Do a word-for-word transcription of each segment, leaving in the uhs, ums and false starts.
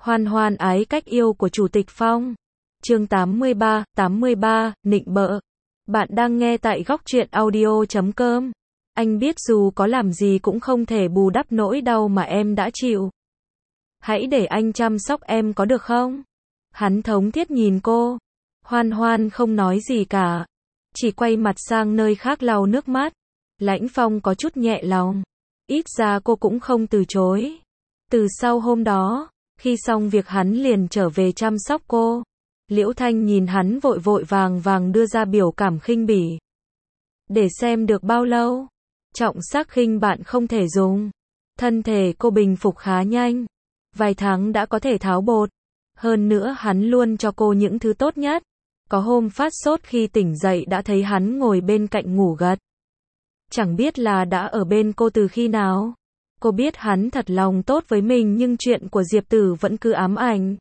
Hoan hoan ái cách yêu của Chủ tịch Phong. Chương tám mươi ba, tám mươi ba, nịnh bợ. Bạn đang nghe tại góc truyện audio chấm com. Anh biết dù có làm gì cũng không thể bù đắp nỗi đau mà em đã chịu. Hãy để anh chăm sóc em có được không? Hắn thống thiết nhìn cô. Hoan hoan không nói gì cả. Chỉ quay mặt sang nơi khác lau nước mắt. Lãnh Phong có chút nhẹ lòng. Ít ra cô cũng không từ chối. Từ sau hôm đó, khi xong việc hắn liền trở về chăm sóc cô. Liễu Thanh nhìn hắn vội vội vàng vàng đưa ra biểu cảm khinh bỉ. Để xem được bao lâu? Trọng sắc khinh bạn không thể dùng. Thân thể cô bình phục khá nhanh. Vài tháng đã có thể tháo bột. Hơn nữa hắn luôn cho cô những thứ tốt nhất. Có hôm phát sốt khi tỉnh dậy đã thấy hắn ngồi bên cạnh ngủ gật. Chẳng biết là đã ở bên cô từ khi nào. Cô biết hắn thật lòng tốt với mình nhưng chuyện của Diệp Tử vẫn cứ ám ảnh.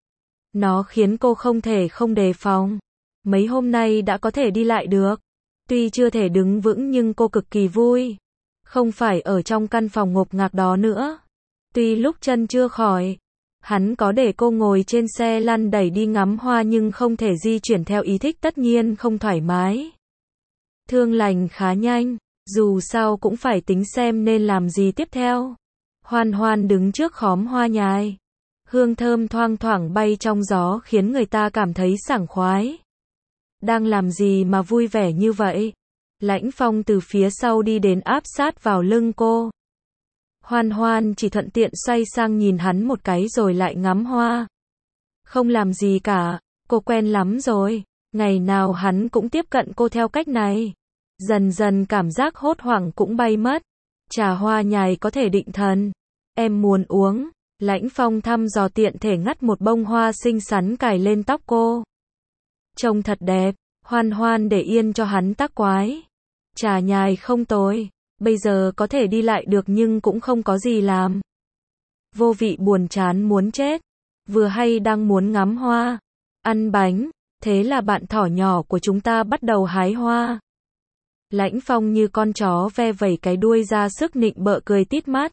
Nó khiến cô không thể không đề phòng. Mấy hôm nay đã có thể đi lại được. Tuy chưa thể đứng vững nhưng cô cực kỳ vui. Không phải ở trong căn phòng ngột ngạt đó nữa. Tuy lúc chân chưa khỏi, hắn có để cô ngồi trên xe lăn đẩy đi ngắm hoa nhưng không thể di chuyển theo ý thích, tất nhiên không thoải mái. Thương lành khá nhanh, dù sao cũng phải tính xem nên làm gì tiếp theo. Hoan hoan đứng trước khóm hoa nhài. Hương thơm thoang thoảng bay trong gió khiến người ta cảm thấy sảng khoái. Đang làm gì mà vui vẻ như vậy? Lãnh Phong từ phía sau đi đến áp sát vào lưng cô. Hoan hoan chỉ thuận tiện xoay sang nhìn hắn một cái rồi lại ngắm hoa. Không làm gì cả, cô quen lắm rồi. Ngày nào hắn cũng tiếp cận cô theo cách này. Dần dần cảm giác hốt hoảng cũng bay mất. Trà hoa nhài có thể định thần. Em muốn uống. Lãnh Phong thăm dò tiện thể ngắt một bông hoa xinh xắn cài lên tóc cô. Trông thật đẹp. Hoan hoan để yên cho hắn tác quái. Trà nhài không tồi. Bây giờ có thể đi lại được nhưng cũng không có gì làm. Vô vị buồn chán muốn chết. Vừa hay đang muốn ngắm hoa, ăn bánh. Thế là bạn thỏ nhỏ của chúng ta bắt đầu hái hoa. Lãnh Phong như con chó ve vẩy cái đuôi ra sức nịnh bợ cười tít mắt.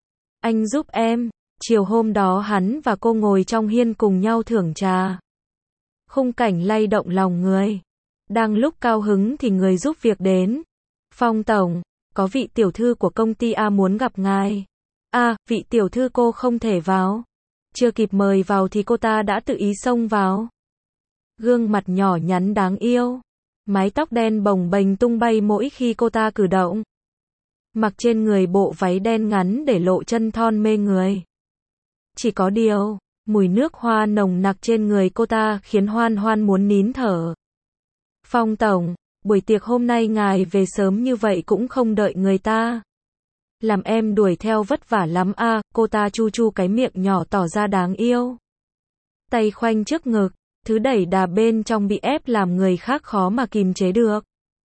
Anh giúp em. Chiều hôm đó hắn và cô ngồi trong hiên cùng nhau thưởng trà. Khung cảnh lay động lòng người. Đang lúc cao hứng thì người giúp việc đến. Phong tổng, có vị tiểu thư của công ty A muốn gặp ngài. A, vị tiểu thư cô không thể vào. Chưa kịp mời vào thì cô ta đã tự ý xông vào. Gương mặt nhỏ nhắn đáng yêu. Mái tóc đen bồng bềnh tung bay mỗi khi cô ta cử động. Mặc trên người bộ váy đen ngắn để lộ chân thon mê người. Chỉ có điều, mùi nước hoa nồng nặc trên người cô ta khiến Hoan hoan muốn nín thở. Phong tổng, buổi tiệc hôm nay ngài về sớm như vậy cũng không đợi người ta. Làm em đuổi theo vất vả lắm a. À, cô ta chu chu cái miệng nhỏ tỏ ra đáng yêu. Tay khoanh trước ngực, thứ đẩy đà bên trong bị ép làm người khác khó mà kìm chế được.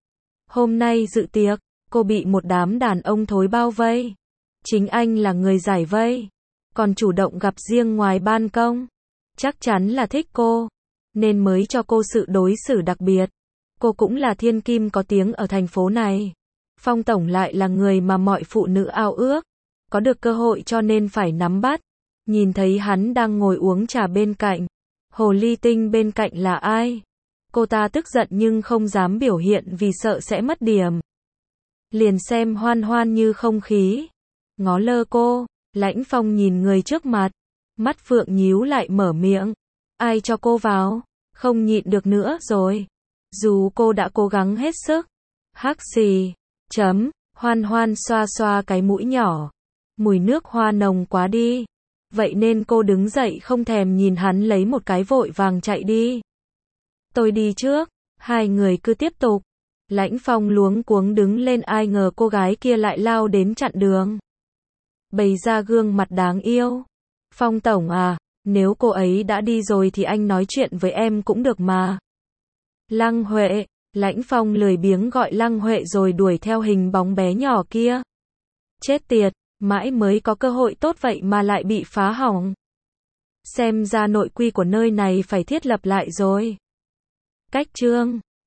Hôm nay dự tiệc, cô bị một đám đàn ông thối bao vây. Chính anh là người giải vây. Còn chủ động gặp riêng ngoài ban công. Chắc chắn là thích cô, nên mới cho cô sự đối xử đặc biệt. Cô cũng là thiên kim có tiếng ở thành phố này. Phong tổng lại là người mà mọi phụ nữ ao ước. Có được cơ hội cho nên phải nắm bắt. Nhìn thấy hắn đang ngồi uống trà bên cạnh. Hồ ly tinh bên cạnh là ai? Cô ta tức giận nhưng không dám biểu hiện vì sợ sẽ mất điểm. Liền xem Hoan hoan như không khí. Ngó lơ cô. Lãnh Phong nhìn người trước mặt. Mắt phượng nhíu lại mở miệng. Ai cho cô vào? Không nhịn được nữa rồi. Dù cô đã cố gắng hết sức. Hắc xì. Chấm. Hoan hoan xoa xoa cái mũi nhỏ. Mùi nước hoa nồng quá đi. Vậy nên cô đứng dậy không thèm nhìn hắn lấy một cái vội vàng chạy đi. Tôi đi trước. Hai người cứ tiếp tục. Lãnh Phong luống cuống đứng lên, ai ngờ cô gái kia lại lao đến chặn đường. Bày ra gương mặt đáng yêu. Phong tổng à, nếu cô ấy đã đi rồi thì anh nói chuyện với em cũng được mà. Lăng Huệ. Lãnh Phong lười biếng gọi Lăng Huệ rồi đuổi theo hình bóng bé nhỏ kia. Chết tiệt, mãi mới có cơ hội tốt vậy mà lại bị phá hỏng. Xem ra nội quy của nơi này phải thiết lập lại rồi. Cách chương